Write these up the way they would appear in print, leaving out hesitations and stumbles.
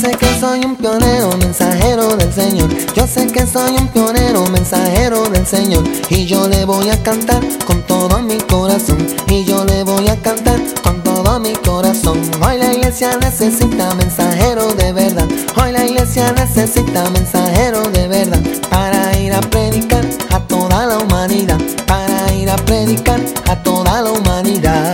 sé que soy un pionero, mensajero del Señor. Yo sé que soy un pionero, mensajero del Señor. Y yo le voy a cantar con todo mi corazón. Y yo le voy a cantar con todo mi corazón. Hoy la iglesia necesita mensajero de verdad. Hoy la iglesia necesita mensajero de verdad. Para ir a predicar a toda la humanidad. Para ir a predicar a toda la humanidad.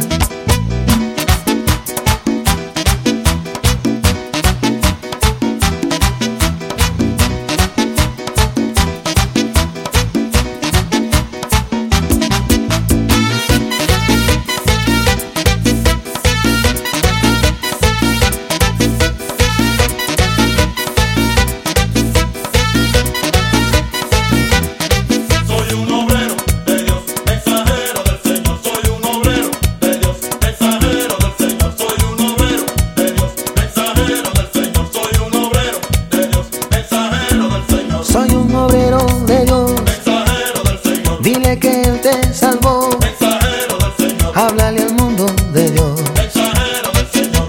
Dile que Él te salvó. Mensajero del Señor. Háblale al mundo de Dios. Mensajero del Señor.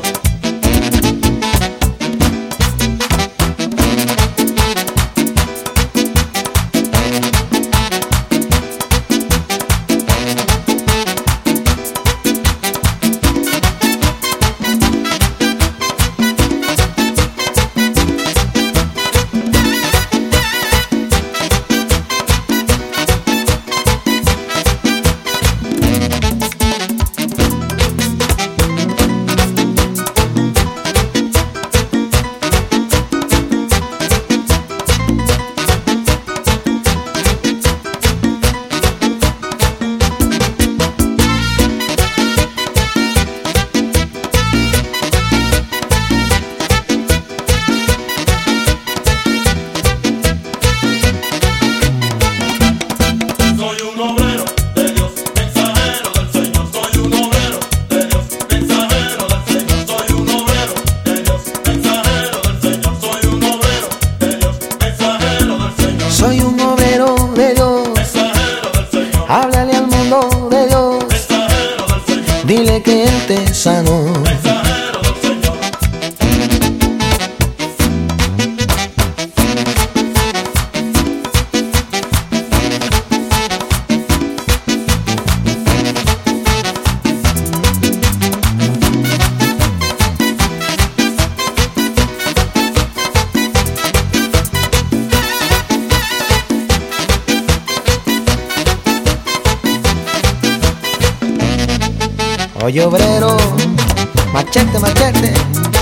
Soy un obrero de Dios. Mensajero del Señor. Háblale al mundo de Dios. Mensajero del Señor. Dile que Él te sanó. Mensajero del Señor. Oye obrero, machete, machete.